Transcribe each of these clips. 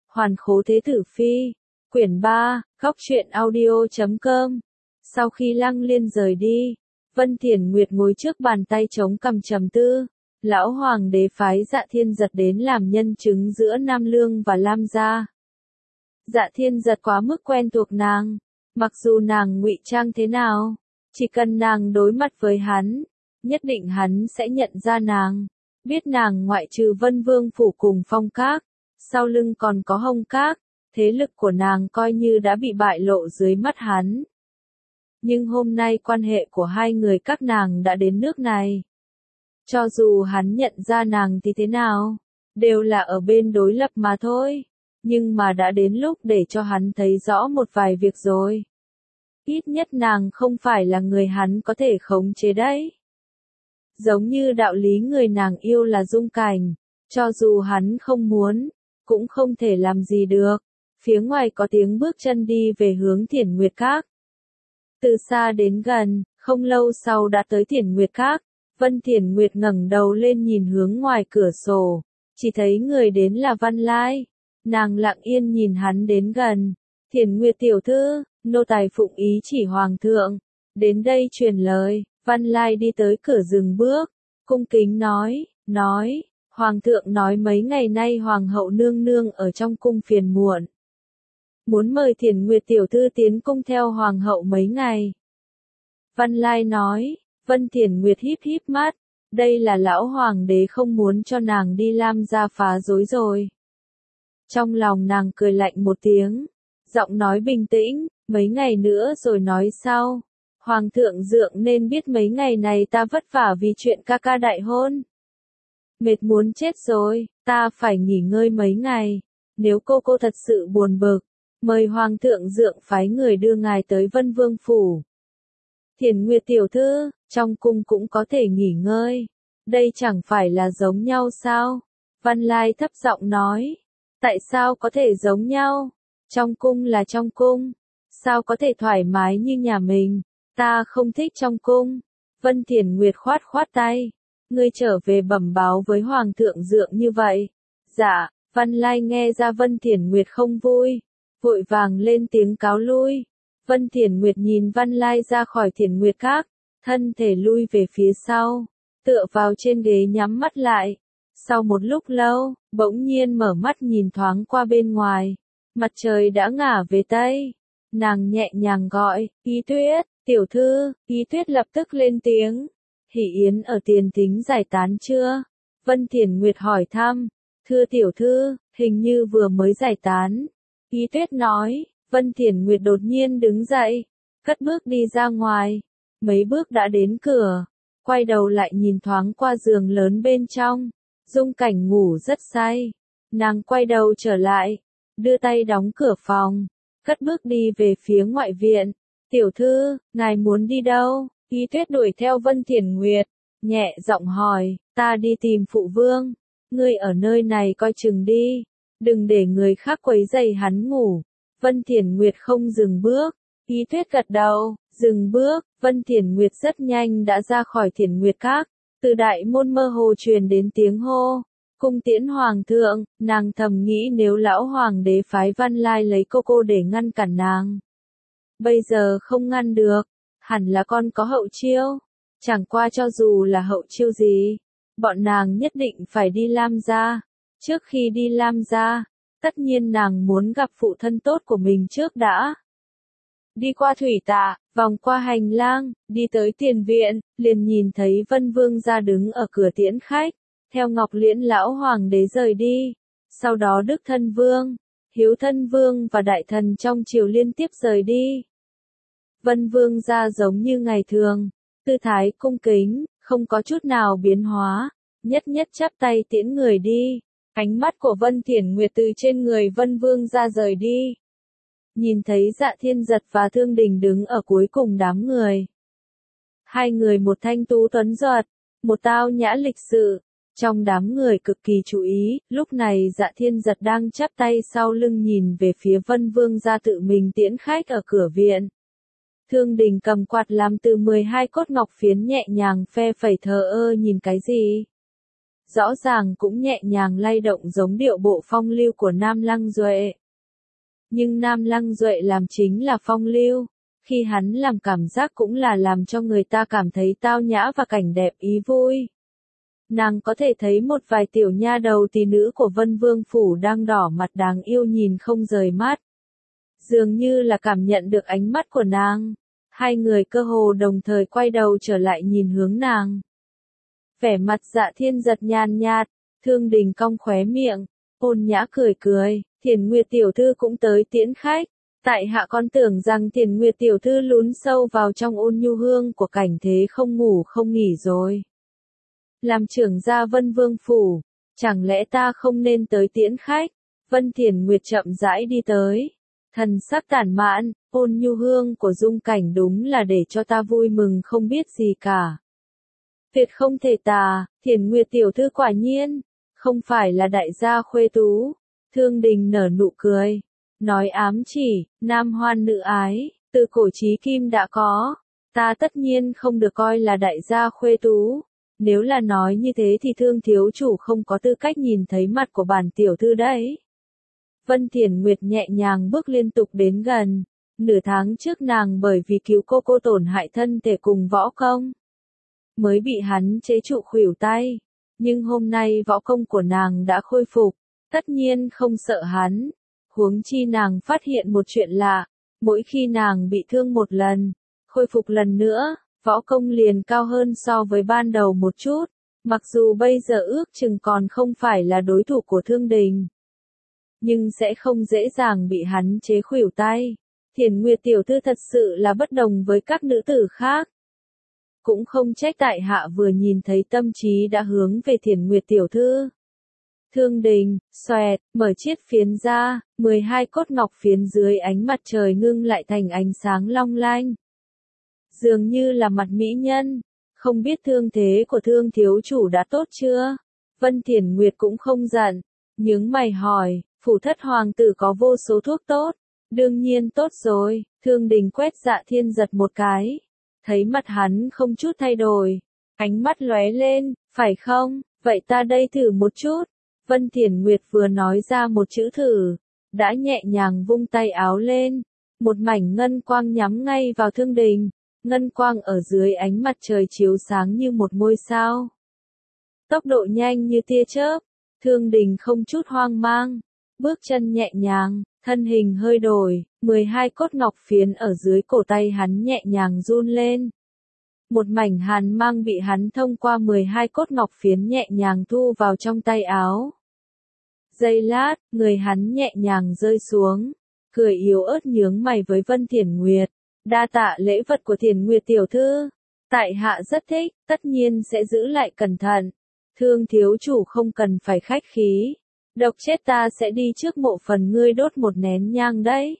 Hoàn Khố Thế Tử Phi, quyển 3, góc truyện audio.com. Sau khi Lăng Liên rời đi, Vân Thiển Nguyệt ngồi trước bàn tay chống cằm trầm tư. Lão hoàng đế phái Dạ Thiên Giật đến làm nhân chứng giữa Nam Lương và Lam gia. Dạ Thiên Giật quá mức quen thuộc nàng, mặc dù nàng ngụy trang thế nào, chỉ cần nàng đối mặt với hắn, nhất định hắn sẽ nhận ra nàng. Biết nàng ngoại trừ Vân Vương phủ cùng Phong Các, sau lưng còn có Hồng Các, thế lực của nàng coi như đã bị bại lộ dưới mắt hắn. Nhưng hôm nay quan hệ của hai người các nàng đã đến nước này. Cho dù hắn nhận ra nàng thì thế nào, đều là ở bên đối lập mà thôi. Nhưng mà đã đến lúc để cho hắn thấy rõ một vài việc rồi. Ít nhất nàng không phải là người hắn có thể khống chế đấy. Giống như đạo lý người nàng yêu là dung cảnh, cho dù hắn không muốn, cũng không thể làm gì được. Phía ngoài có tiếng bước chân đi về hướng Thiển Nguyệt Các. Từ xa đến gần, không lâu sau đã tới Thiển Nguyệt Các. Vân Thiển Nguyệt ngẩng đầu lên nhìn hướng ngoài cửa sổ, chỉ thấy người đến là Văn Lai. Nàng lặng yên nhìn hắn đến gần. Thiển Nguyệt tiểu thư, nô tài phụng ý chỉ hoàng thượng, đến đây truyền lời. Văn Lai đi tới cửa dừng bước, cung kính nói, hoàng thượng nói mấy ngày nay hoàng hậu nương nương ở trong cung phiền muộn. Muốn mời Thiển Nguyệt tiểu thư tiến cung theo hoàng hậu mấy ngày. Văn Lai nói, Vân Thiển Nguyệt híp híp mắt, đây là lão hoàng đế không muốn cho nàng đi Lam gia phá rối rồi. Trong lòng nàng cười lạnh một tiếng, giọng nói bình tĩnh, mấy ngày nữa rồi nói sau. Hoàng thượng dượng nên biết mấy ngày này ta vất vả vì chuyện ca ca đại hôn. Mệt muốn chết rồi, ta phải nghỉ ngơi mấy ngày. Nếu cô thật sự buồn bực, mời hoàng thượng dượng phái người đưa ngài tới Vân Vương phủ. Thiển Nguyệt tiểu thư, trong cung cũng có thể nghỉ ngơi. Đây chẳng phải là giống nhau sao? Văn Lai thấp giọng nói. Tại sao có thể giống nhau? Trong cung là trong cung. Sao có thể thoải mái như nhà mình? Ta không thích trong cung. Vân Thiển Nguyệt khoát tay. Ngươi trở về bẩm báo với hoàng thượng dượng như vậy. Dạ, Văn Lai nghe ra Vân Thiển Nguyệt không vui, vội vàng lên tiếng cáo lui. Vân Thiển Nguyệt nhìn Văn Lai ra khỏi Thiển Nguyệt Các, thân thể lui về phía sau, tựa vào trên ghế nhắm mắt lại. Sau một lúc lâu, bỗng nhiên mở mắt nhìn thoáng qua bên ngoài. Mặt trời đã ngả về Tây. Nàng nhẹ nhàng gọi, Ý Tuyết, tiểu thư. Ý Tuyết lập tức lên tiếng. Hỷ yến ở Tiền Thính giải tán chưa? Vân Thiển Nguyệt hỏi thăm. Thưa tiểu thư, hình như vừa mới giải tán. Ý Tuyết nói. Vân Thiển Nguyệt đột nhiên đứng dậy, cất bước đi ra ngoài. Mấy bước đã đến cửa, quay đầu lại nhìn thoáng qua giường lớn bên trong. Dung cảnh ngủ rất say. Nàng quay đầu trở lại, đưa tay đóng cửa phòng, cất bước đi về phía ngoại viện. Tiểu thư, ngài muốn đi đâu? Ý Tuyết đuổi theo Vân Thiển Nguyệt, nhẹ giọng hỏi, ta đi tìm phụ vương. Ngươi ở nơi này coi chừng đi, đừng để người khác quấy rầy hắn ngủ. Vân Thiển Nguyệt không dừng bước. Ý Tuyết gật đầu, dừng bước. Vân Thiển Nguyệt rất nhanh đã ra khỏi Thiển Nguyệt Các. Từ đại môn mơ hồ truyền đến tiếng hô. Cung tiễn hoàng thượng. Nàng thầm nghĩ nếu lão hoàng đế phái Văn Lai lấy cô để ngăn cản nàng, bây giờ không ngăn được. Hẳn là con có hậu chiêu. Chẳng qua cho dù là hậu chiêu gì, bọn nàng nhất định phải đi Lam gia. Trước khi đi Lam gia, tất nhiên nàng muốn gặp phụ thân tốt của mình trước đã. Đi qua thủy tạ, vòng qua hành lang, đi tới tiền viện, liền nhìn thấy Vân Vương gia đứng ở cửa tiễn khách, theo Ngọc Liễn lão hoàng đế rời đi. Sau đó Đức Thân Vương, Hiếu Thân Vương và đại thần trong triều liên tiếp rời đi. Vân Vương gia giống như ngày thường, tư thái cung kính, không có chút nào biến hóa, nhất chắp tay tiễn người đi. Ánh mắt của Vân Thiển Nguyệt từ trên người Vân Vương gia rời đi. Nhìn thấy Dạ Thiên Giật và Thương Đình đứng ở cuối cùng đám người. Hai người một thanh tú tuấn giật, một tao nhã lịch sự. Trong đám người cực kỳ chú ý, lúc này Dạ Thiên Giật đang chắp tay sau lưng nhìn về phía Vân Vương gia tự mình tiễn khách ở cửa viện. Thương Đình cầm quạt làm từ 12 cốt ngọc phiến nhẹ nhàng phe phẩy thờ ơ nhìn cái gì. rõ ràng cũng nhẹ nhàng lay động giống điệu bộ phong lưu của Nam Lăng Duệ. Nhưng Nam Lăng Duệ làm chính là phong lưu, khi hắn làm cảm giác cũng là làm cho người ta cảm thấy tao nhã và cảnh đẹp ý vui. Nàng có thể thấy một vài tiểu nha đầu tỷ nữ của Vân Vương Phủ đang đỏ mặt đáng yêu nhìn không rời mắt. Dường như là cảm nhận được ánh mắt của nàng. Hai người cơ hồ đồng thời quay đầu trở lại nhìn hướng nàng. Vẻ mặt Dạ Thiên Giật nhàn nhạt, Thương Đình cong khóe miệng, ôn nhã cười cười, Thiền Nguyệt tiểu thư cũng tới tiễn khách. Tại hạ con tưởng rằng Thiền Nguyệt tiểu thư lún sâu vào trong ôn nhu hương của cảnh thế không ngủ không nghỉ rồi. Làm trưởng gia Vân Vương Phủ, chẳng lẽ ta không nên tới tiễn khách? Vân Thiền Nguyệt chậm rãi đi tới. Thần sắc tản mạn, ôn nhu hương của dung cảnh đúng là để cho ta vui mừng không biết gì cả. Tuyệt không thể tà, Thiền Nguyệt tiểu thư quả nhiên, không phải là đại gia khuê tú. Thương Đình nở nụ cười, nói ám chỉ, nam hoan nữ ái, từ cổ chí kim đã có. Ta tất nhiên không được coi là đại gia khuê tú. Nếu là nói như thế thì Thương thiếu chủ không có tư cách nhìn thấy mặt của bản tiểu thư đấy. Vân Thiền Nguyệt nhẹ nhàng bước liên tục đến gần. Nửa tháng trước nàng bởi vì cứu cô tổn hại thân thể cùng võ công, mới bị hắn chế trụ khuỷu tay. Nhưng hôm nay võ công của nàng đã khôi phục, tất nhiên không sợ hắn. Huống chi nàng phát hiện một chuyện lạ, mỗi khi nàng bị thương một lần, khôi phục lần nữa, võ công liền cao hơn so với ban đầu một chút. Mặc dù bây giờ ước chừng còn không phải là đối thủ của Thương Đình, nhưng sẽ không dễ dàng bị hắn chế khuỷu tay. Thiền Nguyệt tiểu thư thật sự là bất đồng với các nữ tử khác. Cũng không trách tại hạ vừa nhìn thấy tâm trí đã hướng về Thiền Nguyệt tiểu thư. Thương Đình, xoẹt, mở chiếc phiến ra, 12 cốt ngọc phiến dưới ánh mặt trời ngưng lại thành ánh sáng long lanh. Dường như là mặt mỹ nhân, không biết thương thế của Thương thiếu chủ đã tốt chưa? Vân Thiền Nguyệt cũng không giận, nhướng mày hỏi, phủ thất hoàng tử có vô số thuốc tốt. Đương nhiên tốt rồi, Thương Đình quét Dạ Thiên Giật một cái. Thấy mặt hắn không chút thay đổi. Ánh mắt lóe lên, phải không? Vậy ta đây thử một chút. Vân Thiền Nguyệt vừa nói ra một chữ thử, đã nhẹ nhàng vung tay áo lên. Một mảnh ngân quang nhắm ngay vào Thương Đình. Ngân quang ở dưới ánh mặt trời chiếu sáng như một ngôi sao. Tốc độ nhanh như tia chớp. Thương Đình không chút hoang mang. Bước chân nhẹ nhàng, thân hình hơi đổi, 12 cốt ngọc phiến ở dưới cổ tay hắn nhẹ nhàng run lên. Một mảnh hàn mang bị hắn thông qua 12 cốt ngọc phiến nhẹ nhàng thu vào trong tay áo. Giây lát, người hắn nhẹ nhàng rơi xuống, cười yếu ớt nhướng mày với Vân Thiền Nguyệt. Đa tạ lễ vật của Thiền Nguyệt tiểu thư. Tại hạ rất thích, tất nhiên sẽ giữ lại cẩn thận. Thương thiếu chủ không cần phải khách khí. Độc chết ta sẽ đi trước mộ phần ngươi đốt một nén nhang đấy.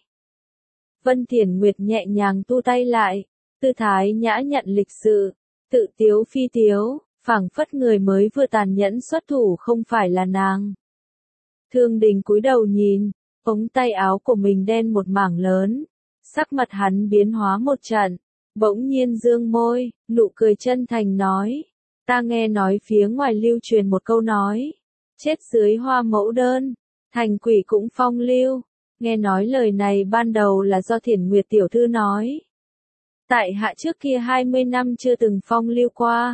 Vân Thiền Nguyệt nhẹ nhàng tu tay lại, tư thái nhã nhặn lịch sự, tự tiếu phi tiếu, phảng phất người mới vừa tàn nhẫn xuất thủ không phải là nàng. Thương Đình cúi đầu nhìn, ống tay áo của mình đen một mảng lớn, sắc mặt hắn biến hóa một trận, bỗng nhiên dương môi, nụ cười chân thành nói, ta nghe nói phía ngoài lưu truyền một câu nói. Chết dưới hoa mẫu đơn, thành quỷ cũng phong lưu. Nghe nói lời này ban đầu là do Thiền Nguyệt tiểu thư nói. Tại hạ trước kia 20 năm chưa từng phong lưu qua.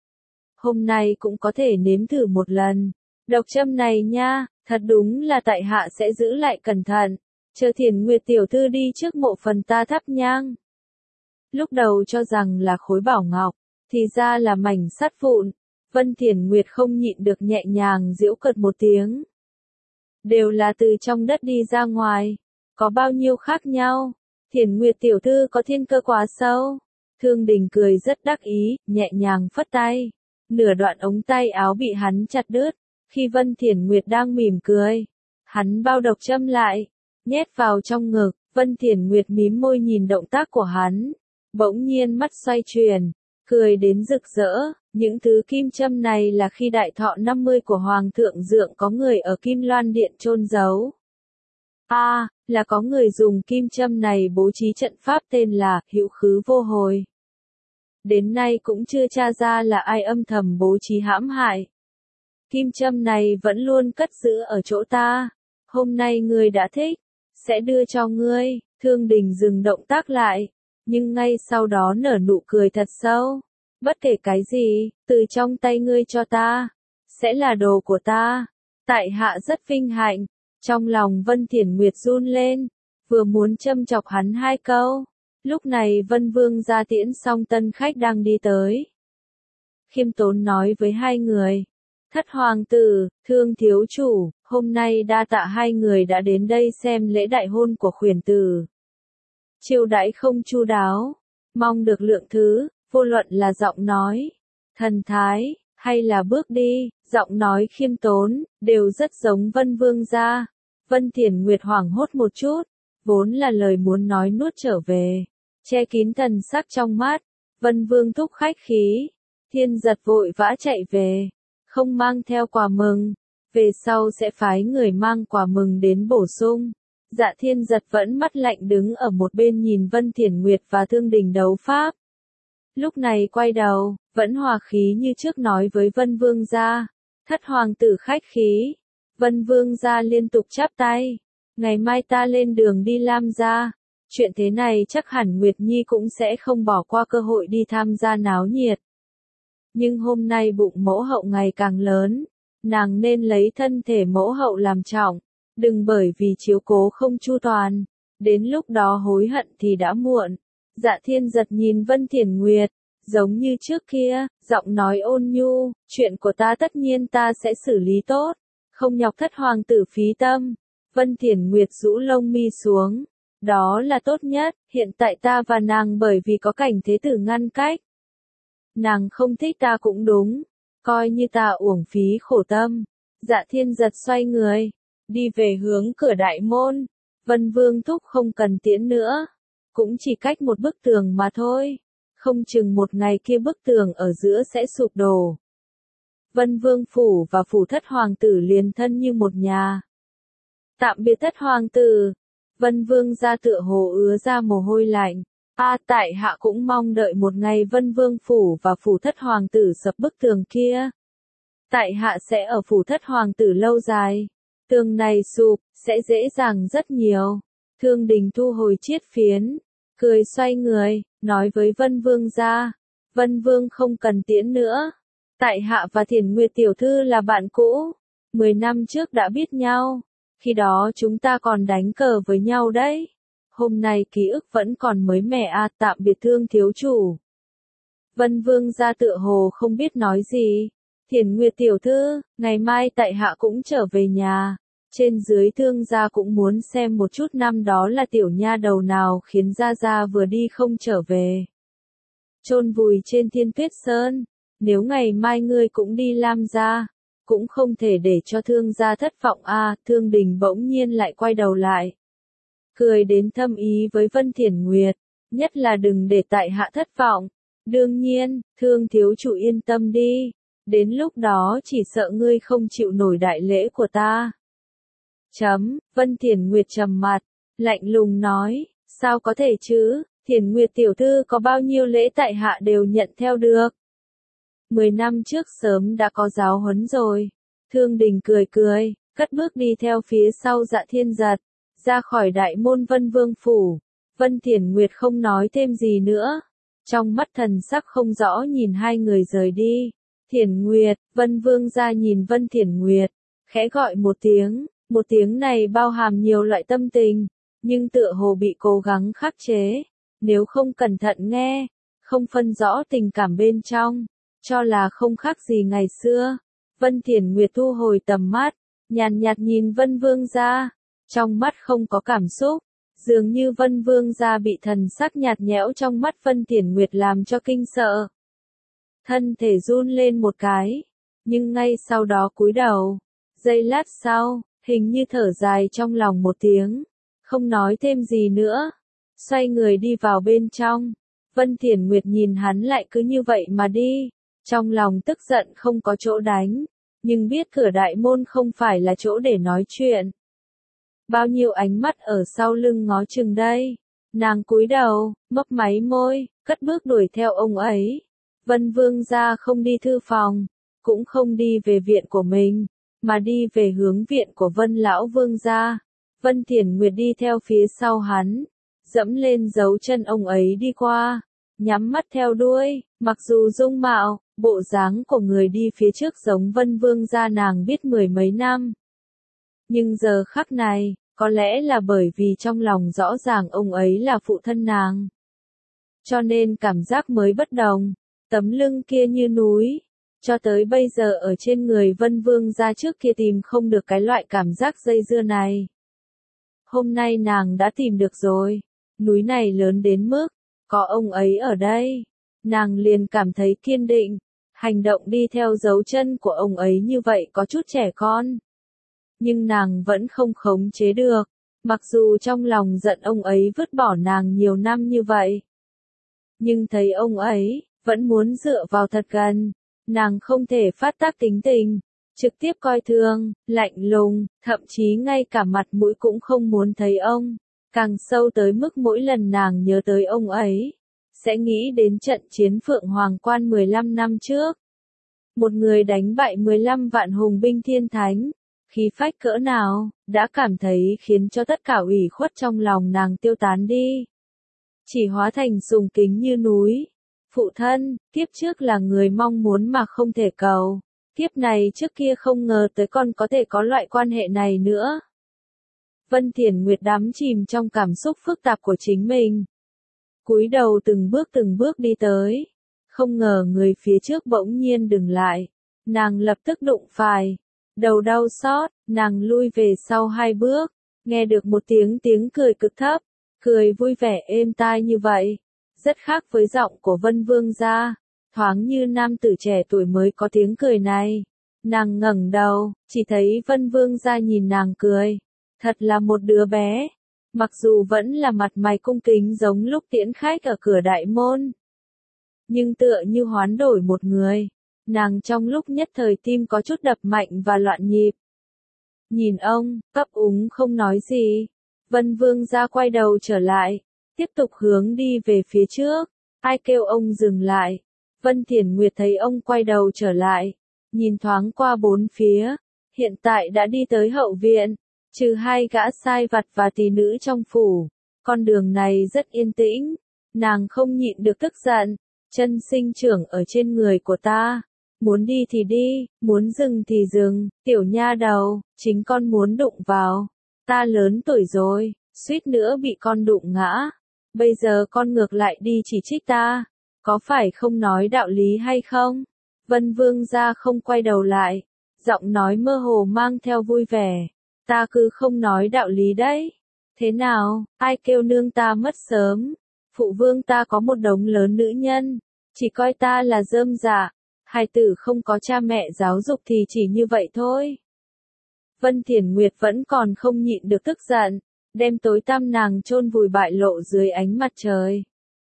Hôm nay cũng có thể nếm thử một lần. Độc châm này nha, thật đúng là tại hạ sẽ giữ lại cẩn thận. Chờ Thiền Nguyệt tiểu thư đi trước mộ phần ta thắp nhang. Lúc đầu cho rằng là khối bảo ngọc, thì ra là mảnh sắt vụn. Vân Thiền Nguyệt không nhịn được nhẹ nhàng giễu cợt một tiếng. Đều là từ trong đất đi ra ngoài. Có bao nhiêu khác nhau? Thiền Nguyệt tiểu thư có thiên cơ quá sâu. Thương Đình cười rất đắc ý, nhẹ nhàng phất tay. Nửa đoạn ống tay áo bị hắn chặt đứt. Khi Vân Thiền Nguyệt đang mỉm cười, hắn bao độc châm lại, nhét vào trong ngực. Vân Thiền Nguyệt mím môi nhìn động tác của hắn. Bỗng nhiên mắt xoay chuyển, cười đến rực rỡ. Những thứ kim châm này là khi đại thọ 50 của Hoàng thượng Dượng có người ở Kim Loan Điện chôn giấu. Là có người dùng kim châm này bố trí trận pháp tên là Hữu Khứ Vô Hồi. Đến nay cũng chưa tra ra là ai âm thầm bố trí hãm hại. Kim châm này vẫn luôn cất giữ ở chỗ ta. Hôm nay ngươi đã thích, sẽ đưa cho ngươi. Thương Đình dừng động tác lại, nhưng ngay sau đó nở nụ cười thật sâu. Bất kể cái gì, từ trong tay ngươi cho ta, sẽ là đồ của ta. Tại hạ rất vinh hạnh. Trong lòng Vân Thiển Nguyệt run lên, vừa muốn châm chọc hắn hai câu. Lúc này Vân Vương gia tiễn xong tân khách đang đi tới. Khiêm tốn nói với hai người. Thất hoàng tử, Thương thiếu chủ, hôm nay đa tạ hai người đã đến đây xem lễ đại hôn của khuyển tử. Chiêu đãi không chu đáo, mong được lượng thứ, vô luận là giọng nói, thần thái, hay là bước đi, giọng nói khiêm tốn, đều rất giống Vân Vương gia. Vân Thiển Nguyệt hoảng hốt một chút, vốn là lời muốn nói nuốt trở về, che kín thần sắc trong mắt. Vân Vương thúc khách khí, Thiên Giật vội vã chạy về, không mang theo quà mừng, về sau sẽ phái người mang quà mừng đến bổ sung. Dạ Thiên Giật vẫn mắt lạnh đứng ở một bên nhìn Vân Thiển Nguyệt và Thương Đình đấu pháp. Lúc này quay đầu, vẫn hòa khí như trước nói với Vân Vương gia. Thất hoàng tử khách khí. Vân Vương gia liên tục chắp tay. Ngày mai ta lên đường đi Lam gia. Chuyện thế này chắc hẳn Nguyệt Nhi cũng sẽ không bỏ qua cơ hội đi tham gia náo nhiệt. Nhưng hôm nay bụng mẫu hậu ngày càng lớn, nàng nên lấy thân thể mẫu hậu làm trọng, đừng bởi vì chiếu cố không chu toàn, đến lúc đó hối hận thì đã muộn. Dạ Thiên Giật nhìn Vân Thiển Nguyệt, giống như trước kia, giọng nói ôn nhu, chuyện của ta tất nhiên ta sẽ xử lý tốt, không nhọc thất hoàng tử phí tâm. Vân Thiển Nguyệt rũ lông mi xuống, đó là tốt nhất, hiện tại ta và nàng bởi vì có cảnh thế tử ngăn cách. Nàng không thích ta cũng đúng, coi như ta uổng phí khổ tâm. Dạ Thiên Giật xoay người, đi về hướng cửa đại môn. Vân Vương thúc không cần tiễn nữa, cũng chỉ cách một bức tường mà thôi, không chừng một ngày kia bức tường ở giữa sẽ sụp đổ. Vân Vương phủ và phủ thất hoàng tử liền thân như một nhà. Tạm biệt thất hoàng tử. Vân Vương gia tựa hồ ứa ra mồ hôi lạnh. Tại hạ cũng mong đợi một ngày Vân Vương phủ và phủ thất hoàng tử sập bức tường kia. Tại hạ sẽ ở phủ thất hoàng tử lâu dài. Tường này sụp, sẽ dễ dàng rất nhiều. Thương Đình thu hồi chiết phiến, cười xoay người, nói với Vân Vương gia. Vân Vương không cần tiễn nữa. Tại hạ và Thiển Nguyệt tiểu thư là bạn cũ. 10 năm trước đã biết nhau. Khi đó chúng ta còn đánh cờ với nhau đấy. Hôm nay ký ức vẫn còn mới mẻ tạm biệt Thương thiếu chủ. Vân Vương gia tựa hồ không biết nói gì. Thiển Nguyệt tiểu thư, ngày mai tại hạ cũng trở về nhà. Trên dưới Thương gia cũng muốn xem một chút năm đó là tiểu nha đầu nào khiến gia gia vừa đi không trở về. Chôn vùi trên Thiên Tuyết Sơn. Nếu ngày mai ngươi cũng đi Lam gia, cũng không thể để cho Thương gia thất vọng Thương Đình bỗng nhiên lại quay đầu lại. Cười đến thâm ý với Vân Thiển Nguyệt, nhất là đừng để tại hạ thất vọng. Đương nhiên, Thương thiếu chủ yên tâm đi, đến lúc đó chỉ sợ ngươi không chịu nổi đại lễ của ta. Vân Thiển Nguyệt trầm mặt, lạnh lùng nói, sao có thể chứ, Thiển Nguyệt tiểu thư có bao nhiêu lễ tại hạ đều nhận theo được. 10 năm trước sớm đã có giáo huấn rồi. Thương Đình cười cười, cất bước đi theo phía sau Dạ Thiên Giật, ra khỏi đại môn Vân Vương phủ. Vân Thiển Nguyệt không nói thêm gì nữa, trong mắt thần sắc không rõ nhìn hai người rời đi. Thiển Nguyệt, Vân Vương ra nhìn Vân Thiển Nguyệt, khẽ gọi một tiếng này bao hàm nhiều loại tâm tình, nhưng tựa hồ bị cố gắng khắc chế, nếu không cẩn thận nghe, không phân rõ tình cảm bên trong, cho là không khác gì ngày xưa. Vân Thiển Nguyệt thu hồi tầm mắt, nhàn nhạt nhìn Vân Vương gia, trong mắt không có cảm xúc, dường như Vân Vương gia bị thần sắc nhạt nhẽo trong mắt Vân Thiển Nguyệt làm cho kinh sợ. Thân thể run lên một cái, nhưng ngay sau đó cúi đầu, giây lát sau, hình như thở dài trong lòng một tiếng, không nói thêm gì nữa, xoay người đi vào bên trong. Vân Thiển Nguyệt nhìn hắn lại cứ như vậy mà đi, trong lòng tức giận không có chỗ đánh, nhưng biết cửa đại môn không phải là chỗ để nói chuyện. Bao nhiêu ánh mắt ở sau lưng ngó chừng đây. Nàng cúi đầu, mấp máy môi, cất bước đuổi theo ông ấy. Vân Vương gia không đi thư phòng, cũng không đi về viện của mình, mà đi về hướng viện của Vân lão vương gia. Vân Thiển Nguyệt đi theo phía sau hắn, dẫm lên dấu chân ông ấy đi qua, nhắm mắt theo đuôi, mặc dù dung mạo, bộ dáng của người đi phía trước giống Vân vương gia nàng biết mười mấy năm. Nhưng giờ khắc này, có lẽ là bởi vì trong lòng rõ ràng ông ấy là phụ thân nàng. Cho nên cảm giác mới bất đồng, tấm lưng kia như núi, cho tới bây giờ ở trên người Vân vương gia trước kia tìm không được cái loại cảm giác dây dưa này. Hôm nay nàng đã tìm được rồi, núi này lớn đến mức, có ông ấy ở đây, nàng liền cảm thấy kiên định, hành động đi theo dấu chân của ông ấy như vậy có chút trẻ con. Nhưng nàng vẫn không khống chế được, mặc dù trong lòng giận ông ấy vứt bỏ nàng nhiều năm như vậy. Nhưng thấy ông ấy, vẫn muốn dựa vào thật gần, nàng không thể phát tác tính tình, trực tiếp coi thường, lạnh lùng, thậm chí ngay cả mặt mũi cũng không muốn thấy ông, càng sâu tới mức mỗi lần nàng nhớ tới ông ấy, sẽ nghĩ đến trận chiến Phượng Hoàng Quan 15 năm trước. Một người đánh bại 15 vạn hùng binh thiên thánh, khí phách cỡ nào, đã cảm thấy khiến cho tất cả ủy khuất trong lòng nàng tiêu tán đi. Chỉ hóa thành sùng kính như núi. Phụ thân, kiếp trước là người mong muốn mà không thể cầu. Kiếp này trước kia không ngờ tới con có thể có loại quan hệ này nữa. Vân Thiển Nguyệt đắm chìm trong cảm xúc phức tạp của chính mình. Cúi đầu từng bước đi tới. Không ngờ người phía trước bỗng nhiên dừng lại. Nàng lập tức đụng phải. Đầu đau xót, nàng lui về sau 2 bước. Nghe được một tiếng cười cực thấp. Cười vui vẻ êm tai như vậy. Rất khác với giọng của Vân vương gia. Thoáng như nam tử trẻ tuổi mới có tiếng cười này. Nàng ngẩng đầu, chỉ thấy Vân vương gia nhìn nàng cười. Thật là một đứa bé. Mặc dù vẫn là mặt mày cung kính giống lúc tiễn khách ở cửa đại môn. Nhưng tựa như hoán đổi một người. Nàng trong lúc nhất thời tim có chút đập mạnh và loạn nhịp. Nhìn ông, ấp úng không nói gì. Vân vương gia quay đầu trở lại. Tiếp tục hướng đi về phía trước. Ai kêu ông dừng lại. Vân Thiển Nguyệt thấy ông quay đầu trở lại. Nhìn thoáng qua bốn phía. Hiện tại đã đi tới hậu viện. Trừ 2 gã sai vặt và tỷ nữ trong phủ. Con đường này rất yên tĩnh. Nàng không nhịn được tức giận. Chân sinh trưởng ở trên người của ta. Muốn đi thì đi, muốn dừng thì dừng. Tiểu nha đầu, chính con muốn đụng vào. Ta lớn tuổi rồi, suýt nữa bị con đụng ngã. Bây giờ con ngược lại đi chỉ trích ta. Có phải không nói đạo lý hay không? Vân vương gia không quay đầu lại. Giọng nói mơ hồ mang theo vui vẻ. Ta cứ không nói đạo lý đấy. Thế nào, ai kêu nương ta mất sớm? Phụ vương ta có một đống lớn nữ nhân. Chỉ coi ta là rơm rạ. Hài tử không có cha mẹ giáo dục thì chỉ như vậy thôi. Vân Thiển Nguyệt vẫn còn không nhịn được tức giận. Đem tối tăm nàng chôn vùi bại lộ dưới ánh mặt trời.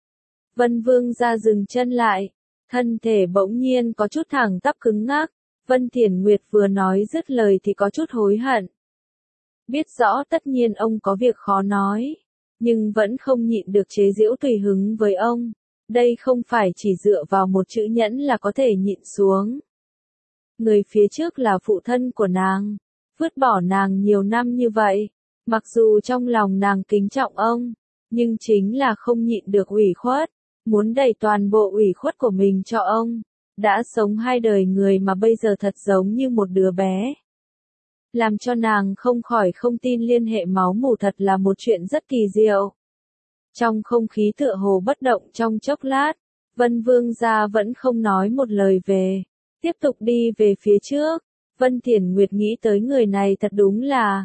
Vân vương gia dừng chân lại. Thân thể bỗng nhiên có chút thẳng tắp cứng ngắc. Vân Thiển Nguyệt vừa nói dứt lời thì có chút hối hận. Biết rõ tất nhiên ông có việc khó nói. Nhưng vẫn không nhịn được chế giễu tùy hứng với ông. Đây không phải chỉ dựa vào một chữ nhẫn là có thể nhịn xuống. Người phía trước là phụ thân của nàng. Vứt bỏ nàng nhiều năm như vậy. Mặc dù trong lòng nàng kính trọng ông. Nhưng chính là không nhịn được ủy khuất. Muốn đẩy toàn bộ ủy khuất của mình cho ông. Đã sống 2 đời người mà bây giờ thật giống như một đứa bé. Làm cho nàng không khỏi không tin liên hệ máu mủ thật là một chuyện rất kỳ diệu. Trong không khí tựa hồ bất động trong chốc lát, Vân vương gia vẫn không nói một lời về. Tiếp tục đi về phía trước. Vân Thiển Nguyệt nghĩ tới người này thật đúng là,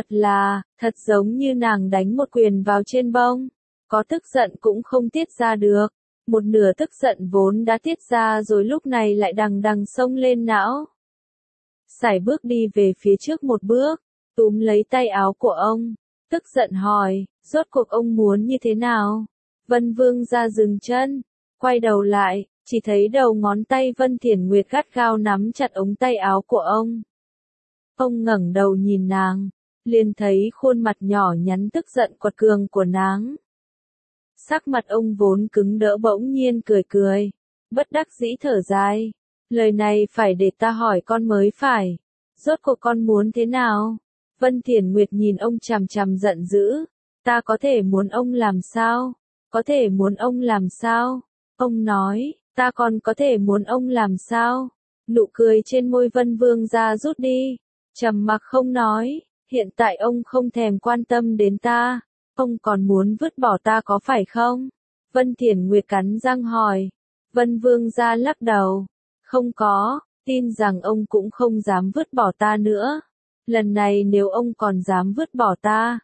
thật giống như nàng đánh một quyền vào trên bông. Có tức giận cũng không tiết ra được. Một nửa tức giận vốn đã tiết ra rồi lúc này lại đằng đằng xông lên não. Sải bước đi về phía trước một bước, túm lấy tay áo của ông, tức giận hỏi, rốt cuộc ông muốn như thế nào? Vân vương gia dừng chân, quay đầu lại, chỉ thấy đầu ngón tay Vân Thiển Nguyệt gắt gao nắm chặt ống tay áo của ông. Ông ngẩng đầu nhìn nàng, liền thấy khuôn mặt nhỏ nhắn tức giận quật cường của nàng. Sắc mặt ông vốn cứng đỡ bỗng nhiên cười cười, bất đắc dĩ thở dài. Lời này phải để ta hỏi con mới phải. Rốt cuộc con muốn thế nào? Vân Thiển Nguyệt nhìn ông chằm chằm giận dữ. Ta có thể muốn ông làm sao? Có thể muốn ông làm sao? Ông nói, ta còn có thể muốn ông làm sao? Nụ cười trên môi Vân Vương gia rút đi. Trầm mặc không nói, hiện tại ông không thèm quan tâm đến ta. Ông còn muốn vứt bỏ ta có phải không? Vân Thiển Nguyệt cắn răng hỏi. Vân Vương gia lắc đầu. Không có, tin rằng ông cũng không dám vứt bỏ ta nữa. Lần này nếu ông còn dám vứt bỏ ta,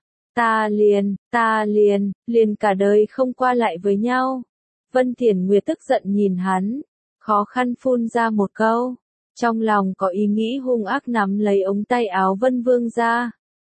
liền cả đời không qua lại với nhau. Vân Thiển Nguyệt tức giận nhìn hắn, khó khăn phun ra một câu. Trong lòng có ý nghĩ hung ác nắm lấy ống tay áo Vân Vương gia.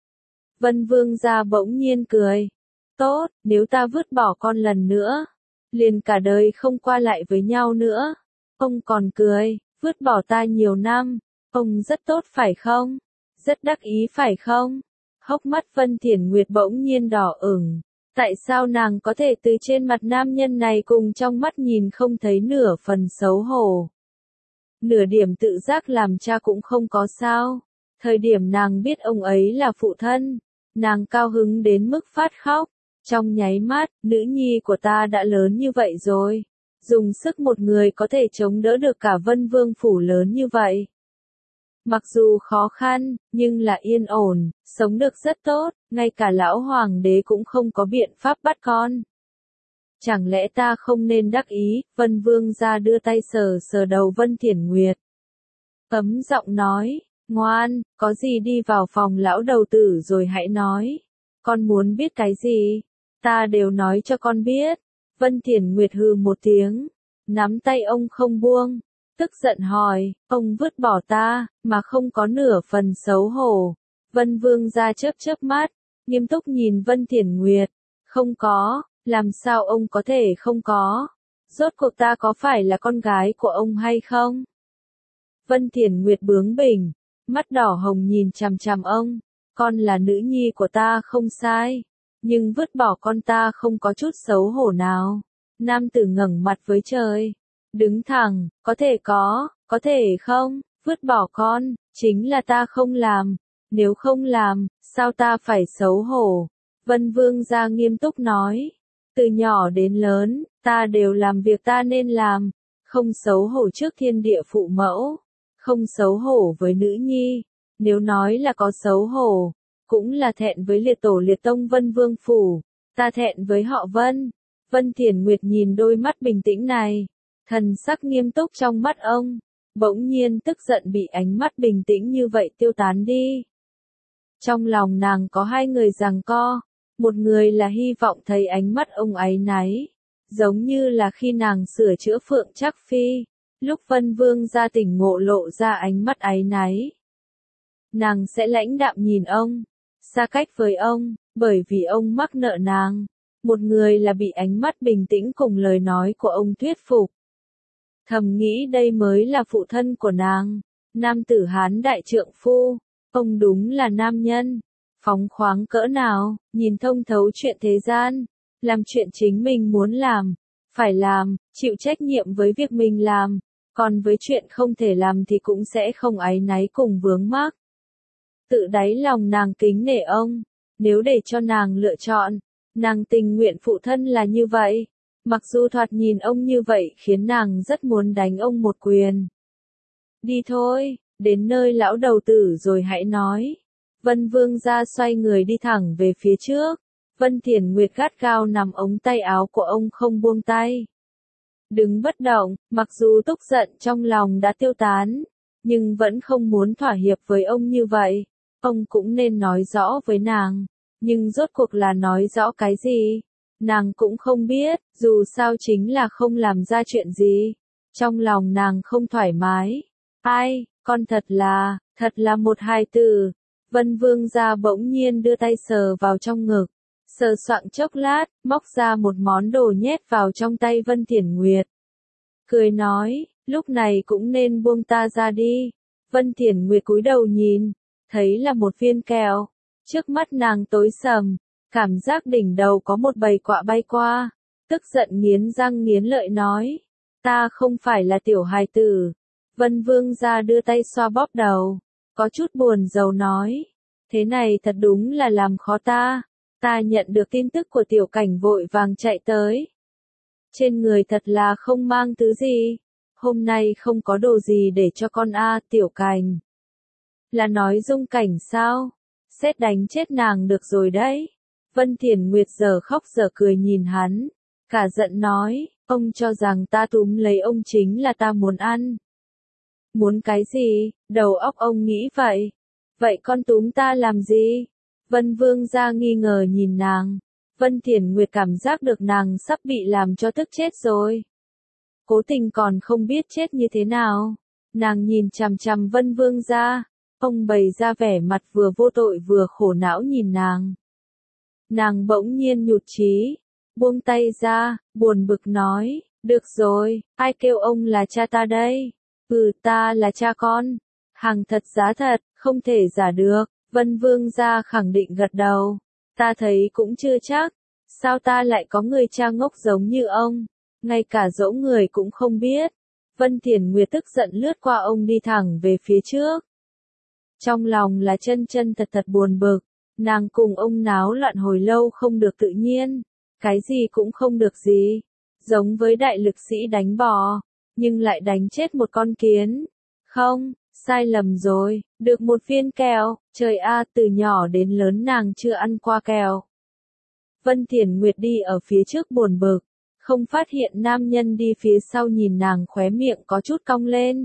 Vân Vương gia bỗng nhiên cười. Tốt, nếu ta vứt bỏ con lần nữa, liền cả đời không qua lại với nhau nữa. Ông còn cười, vứt bỏ ta nhiều năm, ông rất tốt phải không? Rất đắc ý phải không? Hốc mắt Vân Thiển Nguyệt bỗng nhiên đỏ ửng. Tại sao nàng có thể từ trên mặt nam nhân này cùng trong mắt nhìn không thấy nửa phần xấu hổ? Nửa điểm tự giác làm cha cũng không có sao. Thời điểm nàng biết ông ấy là phụ thân, nàng cao hứng đến mức phát khóc. Trong nháy mắt, nữ nhi của ta đã lớn như vậy rồi. Dùng sức một người có thể chống đỡ được cả Vân Vương phủ lớn như vậy. Mặc dù khó khăn, nhưng là yên ổn, sống được rất tốt, ngay cả lão hoàng đế cũng không có biện pháp bắt con. Chẳng lẽ ta không nên đắc ý? Vân Vương gia đưa tay sờ sờ đầu Vân Thiển Nguyệt. Ấm giọng nói, ngoan, có gì đi vào phòng lão đầu tử rồi hãy nói. Con muốn biết cái gì? Ta đều nói cho con biết. Vân Thiển Nguyệt hừ một tiếng, nắm tay ông không buông, tức giận hỏi, ông vứt bỏ ta, mà không có nửa phần xấu hổ. Vân Vương gia chớp chớp mắt, nghiêm túc nhìn Vân Thiển Nguyệt, không có, làm sao ông có thể không có? Rốt cuộc ta có phải là con gái của ông hay không? Vân Thiển Nguyệt bướng bỉnh, mắt đỏ hồng nhìn chằm chằm ông, con là nữ nhi của ta không sai, nhưng vứt bỏ con ta không có chút xấu hổ nào. Nam tử ngẩng mặt với trời, đứng thẳng, có thể không, vứt bỏ con, chính là ta không làm, nếu không làm, sao ta phải xấu hổ? Vân Vương gia nghiêm túc nói, từ nhỏ đến lớn, ta đều làm việc ta nên làm, không xấu hổ trước thiên địa phụ mẫu, không xấu hổ với nữ nhi, nếu nói là có xấu hổ, cũng là thẹn với liệt tổ liệt tông Vân Vương phủ, ta thẹn với họ Vân. Vân Thiển Nguyệt nhìn đôi mắt bình tĩnh này, thần sắc nghiêm túc trong mắt ông, bỗng nhiên tức giận bị ánh mắt bình tĩnh như vậy tiêu tán đi. Trong lòng nàng có hai người giằng co, một người là hy vọng thấy ánh mắt ông áy náy, giống như là khi nàng sửa chữa Phượng Trác Phi, lúc Vân Vương gia tỉnh ngộ lộ ra ánh mắt áy náy. Nàng sẽ lãnh đạm nhìn ông, xa cách với ông, bởi vì ông mắc nợ nàng. Một người là bị ánh mắt bình tĩnh cùng lời nói của ông thuyết phục. Thầm nghĩ đây mới là phụ thân của nàng, nam tử Hán đại trượng phu, ông đúng là nam nhân, phóng khoáng cỡ nào, nhìn thông thấu chuyện thế gian, làm chuyện chính mình muốn làm, phải làm, chịu trách nhiệm với việc mình làm, còn với chuyện không thể làm thì cũng sẽ không áy náy cùng vướng mắc. Tự đáy lòng nàng kính nể ông, nếu để cho nàng lựa chọn, nàng tình nguyện phụ thân là như vậy, mặc dù thoạt nhìn ông như vậy khiến nàng rất muốn đánh ông một quyền. Đi thôi, đến nơi lão đầu tử rồi hãy nói. Vân Vương gia xoay người đi thẳng về phía trước, Vân Thiển Nguyệt gắt gao nắm ống tay áo của ông không buông tay. Đứng bất động, mặc dù tức giận trong lòng đã tiêu tán, nhưng vẫn không muốn thỏa hiệp với ông như vậy. Ông cũng nên nói rõ với nàng, nhưng rốt cuộc là nói rõ cái gì? Nàng cũng không biết, dù sao chính là không làm ra chuyện gì. Trong lòng nàng không thoải mái. Ai, con thật là một hài tử. Vân Vương gia bỗng nhiên đưa tay sờ vào trong ngực, sờ soạng chốc lát, móc ra một món đồ nhét vào trong tay Vân Thiển Nguyệt. Cười nói, lúc này cũng nên buông ta ra đi. Vân Thiển Nguyệt cúi đầu nhìn, thấy là một viên kẹo. Trước mắt nàng tối sầm, cảm giác đỉnh đầu có một bầy quạ bay qua, tức giận nghiến răng nghiến lợi nói, ta không phải là tiểu hài tử. Vân Vương gia đưa tay xoa bóp đầu, có chút buồn rầu nói, thế này thật đúng là làm khó ta. Ta nhận được tin tức của Tiểu Cảnh vội vàng chạy tới. Trên người thật là không mang thứ gì. Hôm nay không có đồ gì để cho con a. Tiểu Cảnh. Là nói Dung Cảnh sao? Sét đánh chết nàng được rồi đấy. Vân Thiển Nguyệt giờ khóc giờ cười nhìn hắn. Cả giận nói, ông cho rằng ta túm lấy ông chính là ta muốn ăn. Muốn cái gì? Đầu óc ông nghĩ vậy. Vậy con túm ta làm gì? Vân Vương gia nghi ngờ nhìn nàng. Vân Thiển Nguyệt cảm giác được nàng sắp bị làm cho tức chết rồi. Cố Tình còn không biết chết như thế nào. Nàng nhìn chằm chằm Vân Vương gia. Ông bày ra vẻ mặt vừa vô tội vừa khổ não nhìn nàng. Nàng bỗng nhiên nhụt chí, buông tay ra, buồn bực nói, được rồi, ai kêu ông là cha ta đây? Ta là cha con. Hàng thật giá thật, không thể giả được. Vân Vương gia khẳng định gật đầu. Ta thấy cũng chưa chắc. Sao ta lại có người cha ngốc giống như ông? Ngay cả dỗ người cũng không biết. Vân Thiển Nguyệt tức giận lướt qua ông đi thẳng về phía trước. Trong lòng là chân chân thật thật buồn bực. Nàng cùng ông náo loạn hồi lâu không được tự nhiên. Cái gì cũng không được gì. Giống với đại lực sĩ đánh bò. Nhưng lại đánh chết một con kiến. Không, sai lầm rồi. Được một viên kẹo. Trời a, từ nhỏ đến lớn nàng chưa ăn qua kẹo. Vân Thiển Nguyệt đi ở phía trước buồn bực. Không phát hiện nam nhân đi phía sau nhìn nàng khóe miệng có chút cong lên.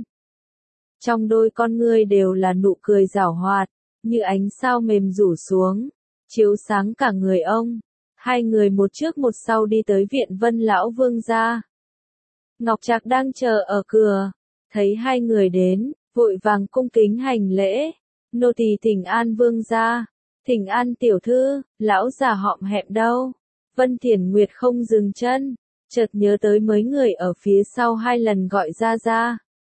Trong đôi con ngươi đều là nụ cười giảo hoạt, như ánh sao mềm rủ xuống, chiếu sáng cả người ông. Hai người một trước một sau đi tới viện Vân Lão Vương gia. Ngọc Trạc đang chờ ở cửa, thấy hai người đến, vội vàng cung kính hành lễ. Nô tỳ thỉnh an vương gia, thỉnh an tiểu thư, lão già họm hẹm đâu. Vân Thiển Nguyệt không dừng chân, chợt nhớ tới mấy người ở phía sau hai lần gọi ra.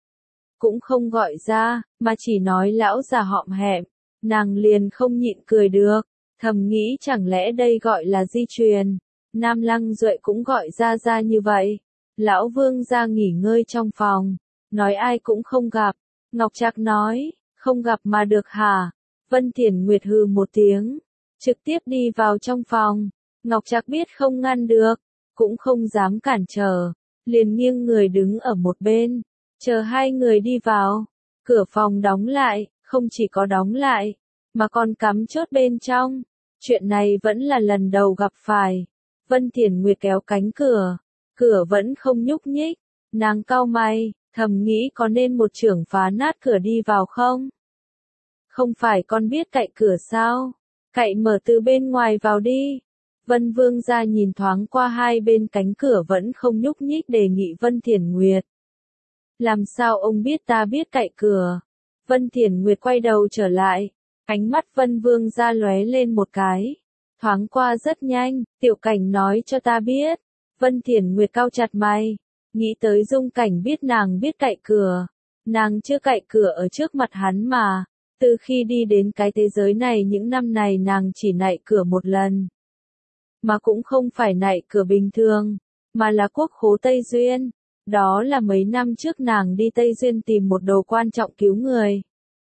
Cũng không gọi ra, mà chỉ nói lão già họm hẹm, nàng liền không nhịn cười được, thầm nghĩ chẳng lẽ đây gọi là di truyền. Nam Lăng Duệ cũng gọi ra như vậy. Lão Vương gia nghỉ ngơi trong phòng, nói ai cũng không gặp. Ngọc Trạc nói, không gặp mà được hả? Vân Thiển Nguyệt hừ một tiếng, trực tiếp đi vào trong phòng. Ngọc Trạc biết không ngăn được, cũng không dám cản trở, liền nghiêng người đứng ở một bên, chờ hai người đi vào. Cửa phòng đóng lại, không chỉ có đóng lại, mà còn cắm chốt bên trong. Chuyện này vẫn là lần đầu gặp phải. Vân Thiển Nguyệt kéo cánh cửa, cửa vẫn không nhúc nhích. Nàng cau mày, thầm nghĩ có nên một chưởng phá nát cửa đi vào không? Không phải con biết cậy cửa sao? Cậy mở từ bên ngoài vào đi. Vân Vương gia nhìn thoáng qua hai bên cánh cửa vẫn không nhúc nhích đề nghị Vân Thiển Nguyệt. Làm sao ông biết ta biết cậy cửa? Vân Thiển Nguyệt quay đầu trở lại, ánh mắt Vân Vương gia lóe lên một cái. Thoáng qua rất nhanh, Tiểu Cảnh nói cho ta biết. Vân Thiển Nguyệt cau chặt mày, nghĩ tới Dung Cảnh biết nàng biết cậy cửa. Nàng chưa cậy cửa ở trước mặt hắn mà. Từ khi đi đến cái thế giới này những năm này nàng chỉ nạy cửa một lần. Mà cũng không phải nạy cửa bình thường, mà là quốc khố Tây Duyên. Đó là mấy năm trước nàng đi Tây Duyên tìm một đồ quan trọng cứu người.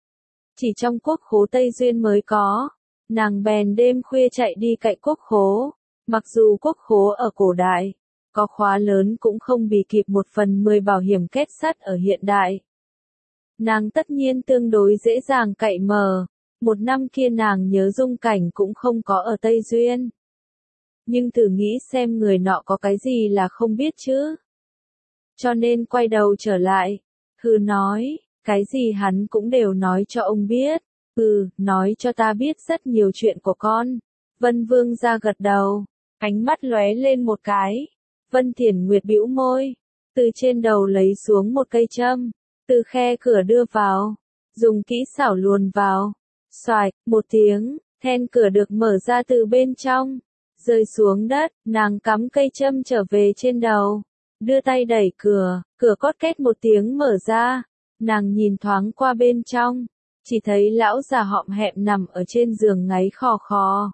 Chỉ trong quốc khố Tây Duyên mới có. Nàng bèn đêm khuya chạy đi cậy quốc khố. Mặc dù quốc khố ở cổ đại, có khóa lớn cũng không bì kịp 1/10 bảo hiểm kết sắt ở hiện đại. Nàng tất nhiên tương đối dễ dàng cậy mở. Một năm kia nàng nhớ Dung Cảnh cũng không có ở Tây Duyên. Nhưng thử nghĩ xem người nọ có cái gì là không biết chứ. Cho nên quay đầu trở lại. Nói, cái gì hắn cũng đều nói cho ông biết. Nói cho ta biết rất nhiều chuyện của con. Vân Vương gia gật đầu, ánh mắt lóe lên một cái. Vân Thiển Nguyệt bĩu môi, từ trên đầu lấy xuống một cây châm, từ khe cửa đưa vào, dùng kỹ xảo luồn vào. Xoài, một tiếng, then cửa được mở ra từ bên trong, rơi xuống đất. Nàng cắm cây châm trở về trên đầu, đưa tay đẩy cửa, cửa cót két một tiếng mở ra. Nàng nhìn thoáng qua bên trong, chỉ thấy lão già họm hẹm nằm ở trên giường ngáy khò khò.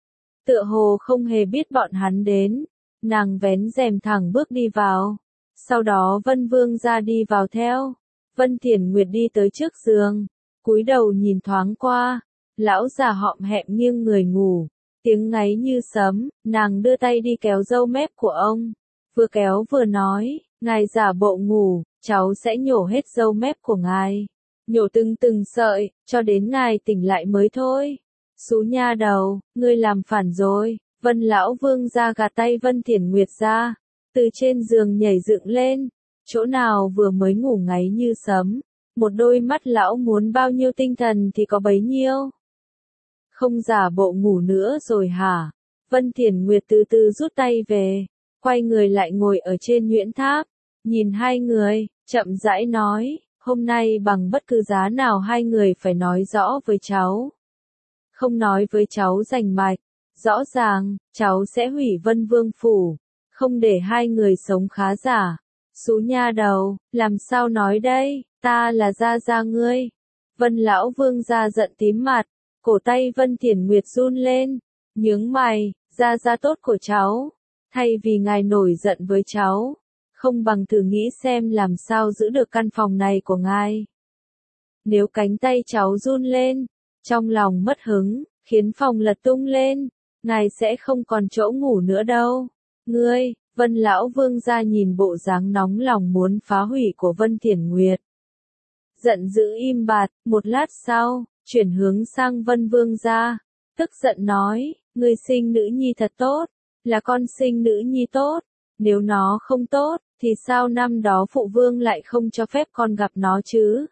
Tựa hồ không hề biết bọn hắn đến. Nàng vén rèm thẳng bước đi vào. Sau đó Vân Vương gia đi vào theo. Vân Thiển Nguyệt đi tới trước giường, cúi đầu nhìn thoáng qua, lão già họm hẹm nghiêng người ngủ, tiếng ngáy như sấm, nàng đưa tay đi kéo râu mép của ông, vừa kéo vừa nói, ngài giả bộ ngủ, cháu sẽ nhổ hết râu mép của ngài, nhổ từng sợi, cho đến ngài tỉnh lại mới thôi. Xú nha đầu, ngươi làm phản rồi. Vân lão vương ra gạt tay Vân Thiển Nguyệt ra, từ trên giường nhảy dựng lên, chỗ nào vừa mới ngủ ngáy như sấm, một đôi mắt lão muốn bao nhiêu tinh thần thì có bấy nhiêu. Không giả bộ ngủ nữa rồi hả? Vân Thiển Nguyệt từ từ rút tay về, quay người lại ngồi ở trên nhuyễn tháp, nhìn hai người, chậm rãi nói, hôm nay bằng bất cứ giá nào hai người phải nói rõ với cháu. Không nói với cháu rành mạch, rõ ràng, cháu sẽ hủy Vân Vương Phủ, không để hai người sống khá giả. Xú nha đầu, làm sao nói đây, ta là gia ngươi. Vân lão vương gia giận tím mặt, cổ tay Vân Thiển Nguyệt run lên, nhướng mày, gia tốt của cháu, thay vì ngài nổi giận với cháu, không bằng thử nghĩ xem làm sao giữ được căn phòng này của ngài. Nếu cánh tay cháu run lên, trong lòng mất hứng, khiến phòng lật tung lên, ngài sẽ không còn chỗ ngủ nữa đâu. Ngươi, Vân lão vương gia nhìn bộ dáng nóng lòng muốn phá hủy của Vân Thiển Nguyệt. Giận dữ im bặt, một lát sau, chuyển hướng sang Vân vương gia, tức giận nói, ngươi sinh nữ nhi thật tốt, là con sinh nữ nhi tốt, nếu nó không tốt, thì sao năm đó phụ vương lại không cho phép con gặp nó chứ?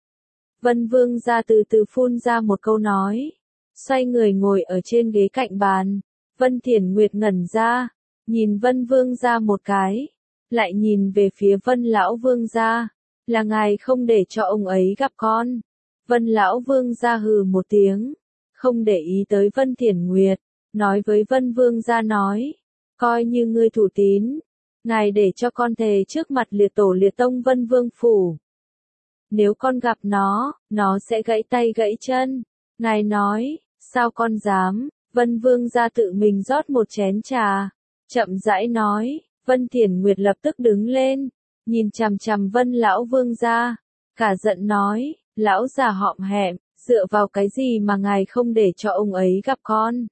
Vân vương gia từ từ phun ra một câu nói, xoay người ngồi ở trên ghế cạnh bàn. Vân Thiển Nguyệt ngẩn ra, nhìn Vân vương gia một cái, lại nhìn về phía Vân lão vương gia, là ngài không để cho ông ấy gặp con. Vân lão vương gia hừ một tiếng, không để ý tới Vân Thiển Nguyệt, nói với Vân vương gia nói, coi như ngươi thủ tín, ngài để cho con thề trước mặt liệt tổ liệt tông Vân Vương Phủ. Nếu con gặp nó sẽ gãy tay gãy chân. Ngài nói, sao con dám? Vân Vương gia tự mình rót một chén trà, chậm rãi nói. Vân Thiển Nguyệt lập tức đứng lên, nhìn chằm chằm Vân lão vương gia, cả giận nói, lão già họm hẹm, dựa vào cái gì mà ngài không để cho ông ấy gặp con?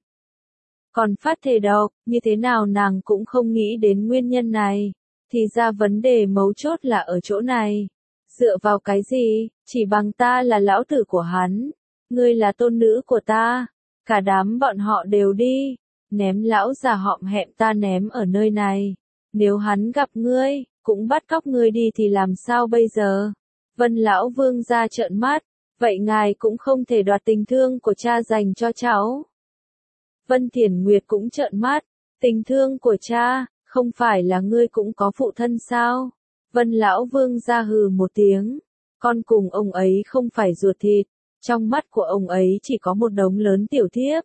Còn phát thề độc, như thế nào nàng cũng không nghĩ đến nguyên nhân này, thì ra vấn đề mấu chốt là ở chỗ này. Dựa vào cái gì, chỉ bằng ta là lão tử của hắn, ngươi là tôn nữ của ta, cả đám bọn họ đều đi, ném lão già họm hẹm ta ném ở nơi này, nếu hắn gặp ngươi, cũng bắt cóc ngươi đi thì làm sao bây giờ? Vân lão vương gia trợn mắt, vậy ngài cũng không thể đoạt tình thương của cha dành cho cháu. Vân Thiển Nguyệt cũng trợn mắt, tình thương của cha, không phải là ngươi cũng có phụ thân sao? Vân lão vương gia hừ một tiếng, con cùng ông ấy không phải ruột thịt, trong mắt của ông ấy chỉ có một đống lớn tiểu thiếp.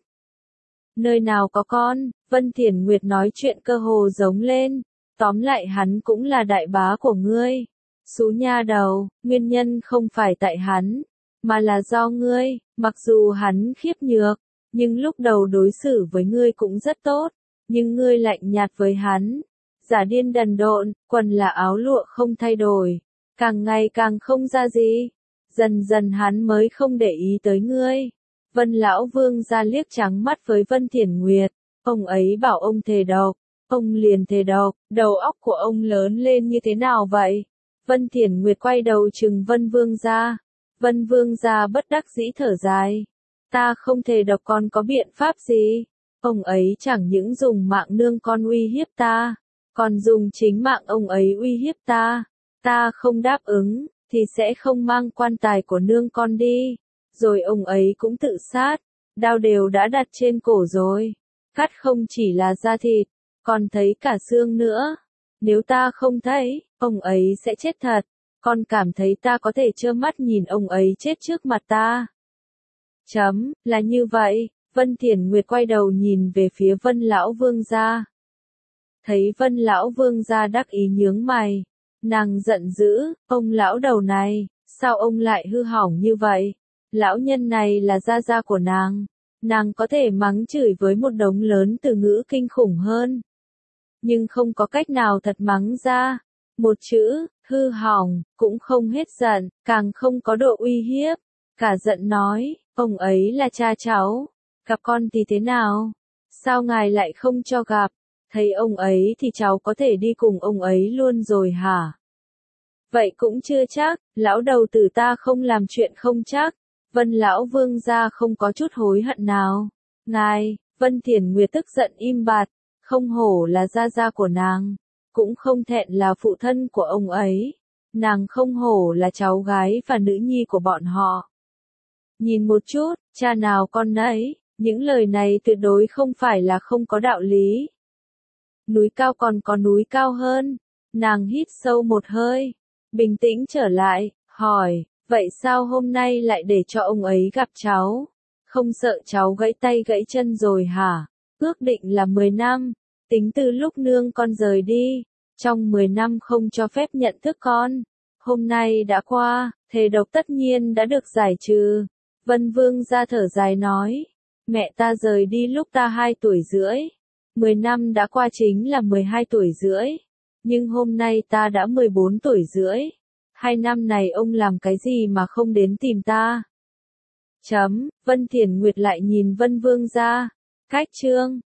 Nơi nào có con, Vân Thiển Nguyệt nói chuyện cơ hồ giống lên, tóm lại hắn cũng là đại bá của ngươi. Xú nha đầu, nguyên nhân không phải tại hắn, mà là do ngươi, mặc dù hắn khiếp nhược, nhưng lúc đầu đối xử với ngươi cũng rất tốt, nhưng ngươi lạnh nhạt với hắn. Giả điên đần độn, quần là áo lụa không thay đổi, càng ngày càng không ra gì. Dần dần hắn mới không để ý tới ngươi. Vân lão vương ra liếc trắng mắt với Vân Thiển Nguyệt, ông ấy bảo ông thề độc, ông liền thề độc, đầu óc của ông lớn lên như thế nào vậy? Vân Thiển Nguyệt quay đầu trừng Vân vương ra. Vân vương ra bất đắc dĩ thở dài. Ta không thề độc còn có biện pháp gì? Ông ấy chẳng những dùng mạng nương con uy hiếp ta, còn dùng chính mạng ông ấy uy hiếp ta. Ta không đáp ứng, thì sẽ không mang quan tài của nương con đi. Rồi ông ấy cũng tự sát, đao đều đã đặt trên cổ rồi. Cắt không chỉ là da thịt, còn thấy cả xương nữa. Nếu ta không thấy, ông ấy sẽ chết thật. Con cảm thấy ta có thể trơ mắt nhìn ông ấy chết trước mặt ta. Là như vậy. Vân Thiển Nguyệt quay đầu nhìn về phía Vân lão vương gia. Thấy Vân lão vương gia đắc ý nhướng mày, nàng giận dữ, ông lão đầu này, sao ông lại hư hỏng như vậy? Lão nhân này là gia của nàng có thể mắng chửi với một đống lớn từ ngữ kinh khủng hơn. Nhưng không có cách nào thật mắng ra, một chữ, hư hỏng, cũng không hết giận, càng không có độ uy hiếp. Cả giận nói, ông ấy là cha cháu, gặp con thì thế nào? Sao ngài lại không cho gặp? Thấy ông ấy thì cháu có thể đi cùng ông ấy luôn rồi hả? Vậy cũng chưa chắc, lão đầu tử ta không làm chuyện không chắc. Vân lão vương gia không có chút hối hận nào. Ngài, Vân Thiển Nguyệt tức giận im bặt, không hổ là gia gia của nàng, cũng không thẹn là phụ thân của ông ấy. Nàng không hổ là cháu gái và nữ nhi của bọn họ. Nhìn một chút, cha nào con nấy, những lời này tuyệt đối không phải là không có đạo lý. Núi cao còn có núi cao hơn. Nàng hít sâu một hơi, bình tĩnh trở lại, hỏi, vậy sao hôm nay lại để cho ông ấy gặp cháu? Không sợ cháu gãy tay gãy chân rồi hả? Ước định là 10 năm, tính từ lúc nương con rời đi, trong 10 năm không cho phép nhận thức con. Hôm nay đã qua, thề độc tất nhiên đã được giải trừ. Vân Vương ra thở dài nói, mẹ ta rời đi lúc ta 2 tuổi rưỡi. 10 năm đã qua chính là 12 tuổi rưỡi. Nhưng hôm nay ta đã 14 tuổi rưỡi. 2 năm này ông làm cái gì mà không đến tìm ta? Vân Thiển Nguyệt lại nhìn Vân Vương ra. Cách chương